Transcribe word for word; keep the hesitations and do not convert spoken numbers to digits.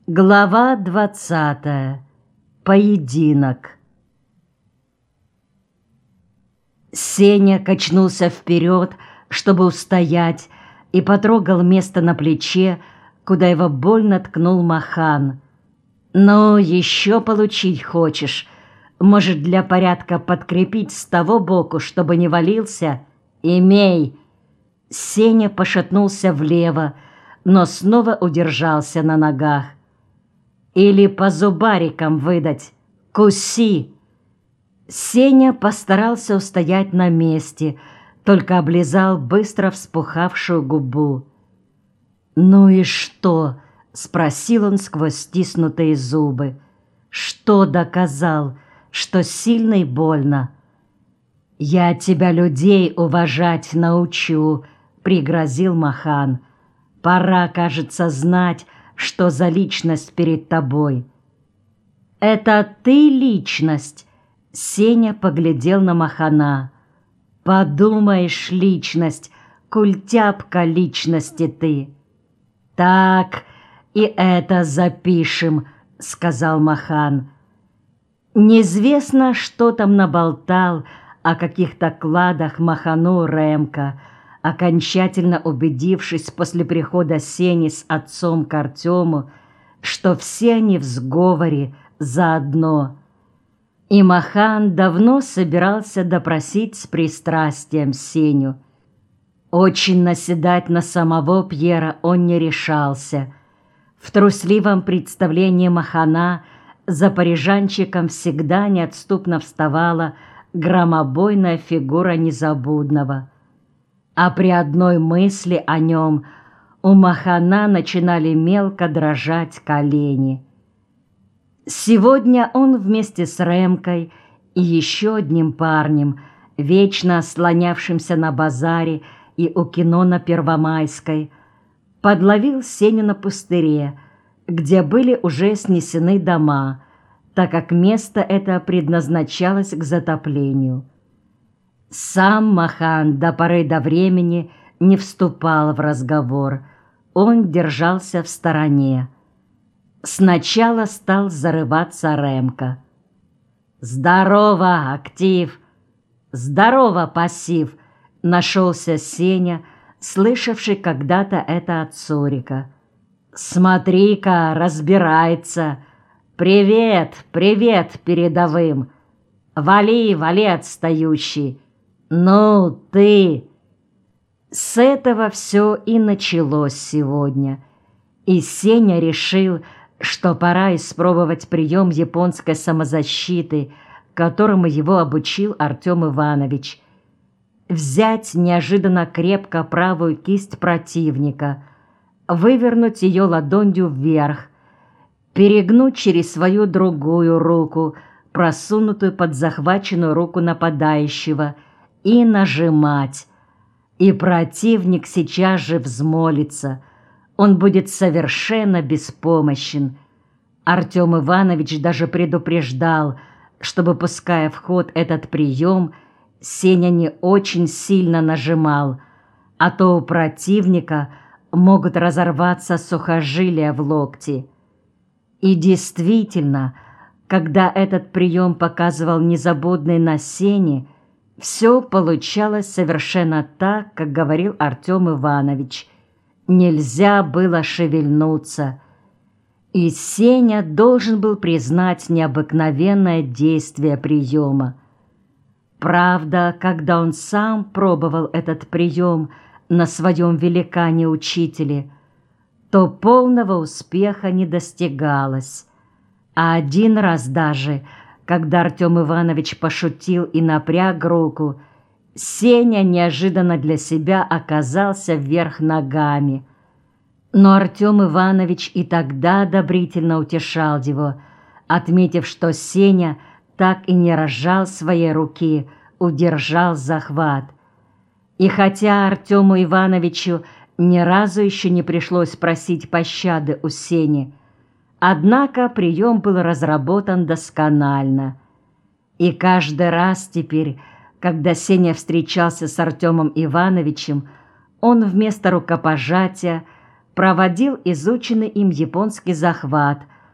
Глава двадцатая. Поединок. Сеня качнулся вперед, чтобы устоять, и потрогал место на плече, куда его больно ткнул Махан. «Ну, еще получить хочешь? Может, для порядка подкрепить с того боку, чтобы не валился? Имей!» Сеня пошатнулся влево, но снова удержался на ногах. «Или по зубарикам выдать? Куси!» Сеня постарался устоять на месте, только облизал быстро вспухавшую губу. «Ну и что?» — спросил он сквозь стиснутые зубы. «Что доказал? Что сильно и больно?» «Я тебя людей уважать научу», — пригрозил Махан. «Пора, кажется, знать, что за личность перед тобой». «Это ты личность?» Сеня поглядел на Махана. «Подумаешь, личность, культяпка личности ты». «Так, и это запишем», — сказал Махан. Неизвестно, что там наболтал о каких-то кладах Махану Ремка, окончательно убедившись после прихода Сени с отцом к Артему, что все они в сговоре заодно. И Махан давно собирался допросить с пристрастием Сеню. Очень наседать на самого Пьера он не решался. В трусливом представлении Махана за парижанчиком всегда неотступно вставала громобойная фигура Незабудного. А при одной мысли о нем у Махана начинали мелко дрожать колени. Сегодня он вместе с Ремкой и еще одним парнем, вечно слонявшимся на базаре и у кино на Первомайской, подловил Сеню на пустыре, где были уже снесены дома, так как место это предназначалось к затоплению. Сам Махан до поры до времени не вступал в разговор, он держался в стороне. Сначала стал зарываться Ремка. «Здорово, актив!» «Здорово, пассив!» — нашелся Сеня, слышавший когда-то это от Цурика. «Смотри-ка, разбирается! Привет, привет передовым! Вали, вали, отстающий! Ну, ты!» С этого все и началось сегодня, и Сеня решил, что пора испробовать прием японской самозащиты, которому его обучил Артем Иванович. Взять неожиданно крепко правую кисть противника, вывернуть ее ладонью вверх, перегнуть через свою другую руку, просунутую под захваченную руку нападающего, и нажимать. И противник сейчас же взмолится. Он будет совершенно беспомощен. Артем Иванович даже предупреждал, чтобы, пуская в ход этот прием, Сеня не очень сильно нажимал, а то у противника могут разорваться сухожилия в локте. И действительно, когда этот прием показывал Незабудный на Сене, все получалось совершенно так, как говорил Артем Иванович. Нельзя было шевельнуться. И Сеня должен был признать необыкновенное действие приема. Правда, когда он сам пробовал этот прием на своем великане-учителе, то полного успеха не достигалось. А один раз даже, когда Артем Иванович пошутил и напряг руку, Сеня неожиданно для себя оказался вверх ногами. Но Артем Иванович и тогда одобрительно утешал его, отметив, что Сеня так и не разжал своей руки, удержал захват. И хотя Артему Ивановичу ни разу еще не пришлось просить пощады у Сени, однако прием был разработан досконально. И каждый раз теперь, когда Сеня встречался с Артемом Ивановичем, он вместо рукопожатия проводил изученный им японский захват,